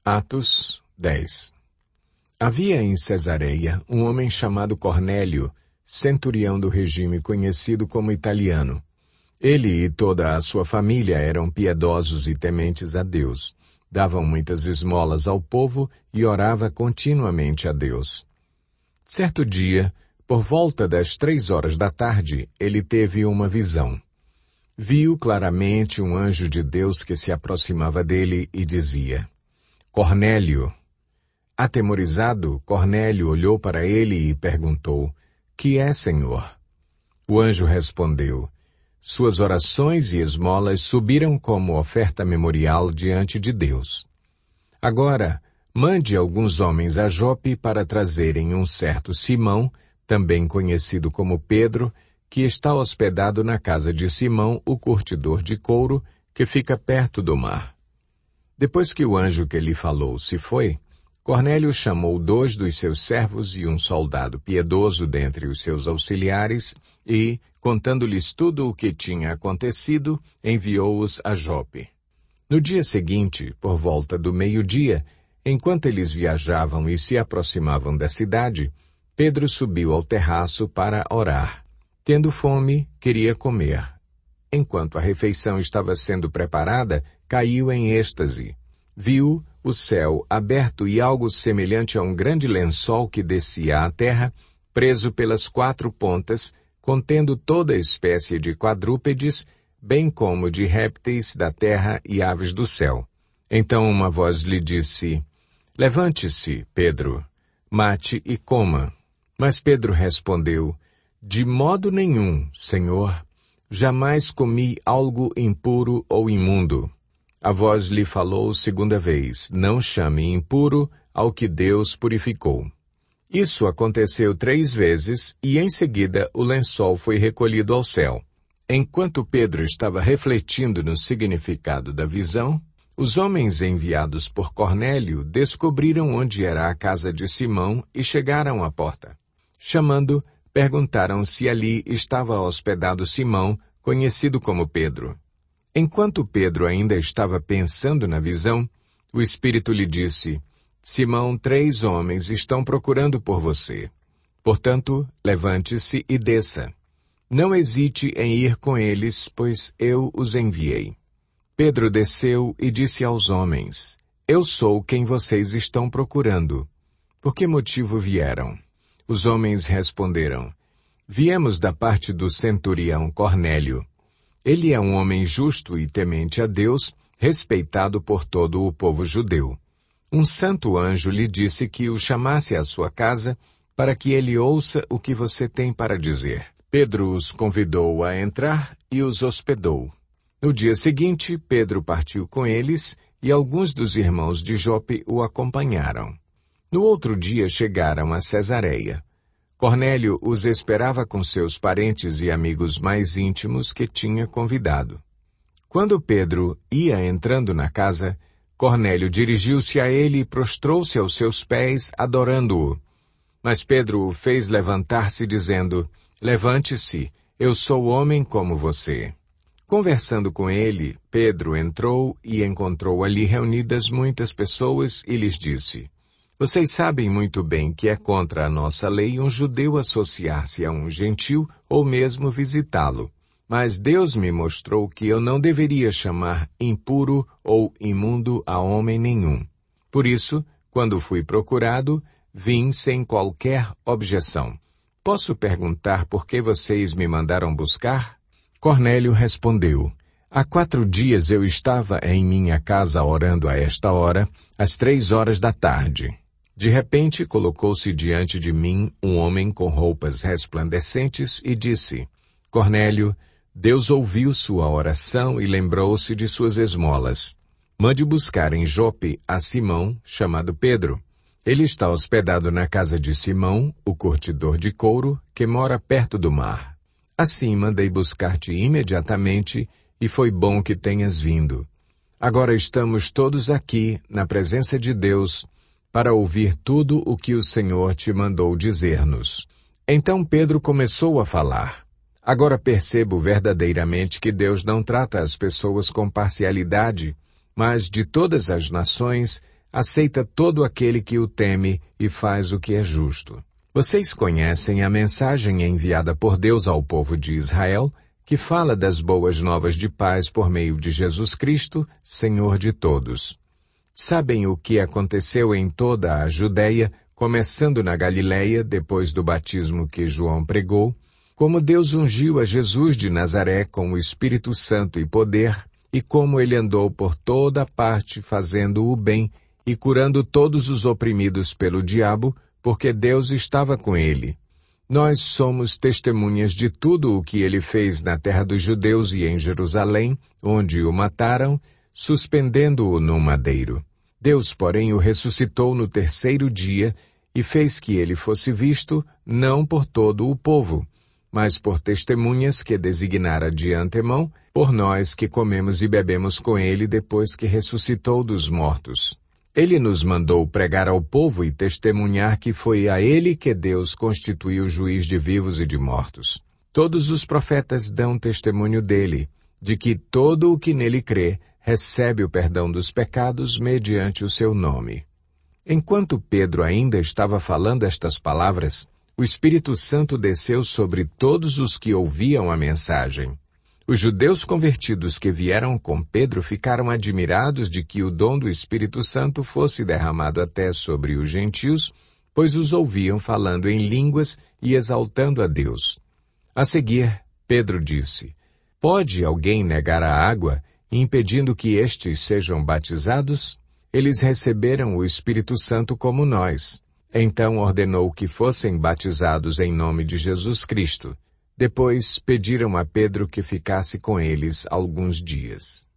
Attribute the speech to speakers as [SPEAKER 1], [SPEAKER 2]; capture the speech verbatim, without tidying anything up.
[SPEAKER 1] Atos dez. Havia em Cesareia um homem chamado Cornélio, centurião do regime conhecido como italiano. Ele e toda a sua família eram piedosos e tementes a Deus. Davam muitas esmolas ao povo e orava continuamente a Deus. Certo dia, por volta das três horas da tarde, ele teve uma visão. Viu claramente um anjo de Deus que se aproximava dele e dizia: Cornélio. Atemorizado, Cornélio olhou para ele e perguntou: Que é, Senhor? O anjo respondeu: Suas orações e esmolas subiram como oferta memorial diante de Deus. Agora, mande alguns homens a Jope para trazerem um certo Simão, também conhecido como Pedro, que está hospedado na casa de Simão, o curtidor de couro, que fica perto do mar. Depois que o anjo que lhe falou se foi, Cornélio chamou dois dos seus servos e um soldado piedoso dentre os seus auxiliares e, contando-lhes tudo o que tinha acontecido, enviou-os a Jope. No dia seguinte, por volta do meio-dia, enquanto eles viajavam e se aproximavam da cidade, Pedro subiu ao terraço para orar. Tendo fome, queria comer. Enquanto a refeição estava sendo preparada, caiu em êxtase. Viu o céu aberto e algo semelhante a um grande lençol que descia à terra, preso pelas quatro pontas, contendo toda espécie de quadrúpedes, bem como de répteis da terra e aves do céu. Então uma voz lhe disse: Levante-se, Pedro, mate e coma. Mas Pedro respondeu: De modo nenhum, Senhor, jamais comi algo impuro ou imundo. A voz lhe falou segunda vez: Não chame impuro ao que Deus purificou. Isso aconteceu três vezes e em seguida o lençol foi recolhido ao céu. Enquanto Pedro estava refletindo no significado da visão, os homens enviados por Cornélio descobriram onde era a casa de Simão e chegaram à porta. Chamando, perguntaram se ali estava hospedado Simão, conhecido como Pedro. Enquanto Pedro ainda estava pensando na visão, o Espírito lhe disse: Simão, três homens estão procurando por você. Portanto, levante-se e desça. Não hesite em ir com eles, pois eu os enviei. Pedro desceu e disse aos homens: Eu sou quem vocês estão procurando. Por que motivo vieram? Os homens responderam: Viemos da parte do centurião Cornélio. Ele é um homem justo e temente a Deus, respeitado por todo o povo judeu. Um santo anjo lhe disse que o chamasse à sua casa para que ele ouça o que você tem para dizer. Pedro os convidou a entrar e os hospedou. No dia seguinte, Pedro partiu com eles e alguns dos irmãos de Jope o acompanharam. No outro dia chegaram a Cesareia. Cornélio os esperava com seus parentes e amigos mais íntimos que tinha convidado. Quando Pedro ia entrando na casa, Cornélio dirigiu-se a ele e prostrou-se aos seus pés, adorando-o. Mas Pedro o fez levantar-se, dizendo: Levante-se, eu sou homem como você. Conversando com ele, Pedro entrou e encontrou ali reunidas muitas pessoas e lhes disse: Vocês sabem muito bem que é contra a nossa lei um judeu associar-se a um gentil ou mesmo visitá-lo. Mas Deus me mostrou que eu não deveria chamar impuro ou imundo a homem nenhum. Por isso, quando fui procurado, vim sem qualquer objeção. Posso perguntar por que vocês me mandaram buscar? Cornélio respondeu: Há quatro dias eu estava em minha casa orando a esta hora, às três horas da tarde. De repente, colocou-se diante de mim um homem com roupas resplandecentes e disse: Cornélio, Deus ouviu sua oração e lembrou-se de suas esmolas. Mande buscar em Jope a Simão, chamado Pedro. Ele está hospedado na casa de Simão, o curtidor de couro, que mora perto do mar. Assim mandei buscar-te imediatamente, e foi bom que tenhas vindo. Agora estamos todos aqui, na presença de Deus, para ouvir tudo o que o Senhor te mandou dizer-nos. Então Pedro começou a falar. Agora percebo verdadeiramente que Deus não trata as pessoas com parcialidade, mas de todas as nações, aceita todo aquele que o teme e faz o que é justo. Vocês conhecem a mensagem enviada por Deus ao povo de Israel, que fala das boas novas de paz por meio de Jesus Cristo, Senhor de todos. Sabem o que aconteceu em toda a Judeia, começando na Galileia, depois do batismo que João pregou, como Deus ungiu a Jesus de Nazaré com o Espírito Santo e poder, e como ele andou por toda parte fazendo o bem e curando todos os oprimidos pelo diabo, porque Deus estava com ele. Nós somos testemunhas de tudo o que ele fez na terra dos judeus e em Jerusalém, onde o mataram, suspendendo-o no madeiro. Deus, porém, o ressuscitou no terceiro dia e fez que ele fosse visto, não por todo o povo, mas por testemunhas que designara de antemão, por nós que comemos e bebemos com ele depois que ressuscitou dos mortos. Ele nos mandou pregar ao povo e testemunhar que foi a ele que Deus constituiu juiz de vivos e de mortos. Todos os profetas dão testemunho dele, de que todo o que nele crê recebe o perdão dos pecados mediante o seu nome. Enquanto Pedro ainda estava falando estas palavras, o Espírito Santo desceu sobre todos os que ouviam a mensagem. Os judeus convertidos que vieram com Pedro ficaram admirados de que o dom do Espírito Santo fosse derramado até sobre os gentios, pois os ouviam falando em línguas e exaltando a Deus. A seguir, Pedro disse: Pode alguém negar a água, impedindo que estes sejam batizados? Eles receberam o Espírito Santo como nós. Então ordenou que fossem batizados em nome de Jesus Cristo. Depois pediram a Pedro que ficasse com eles alguns dias.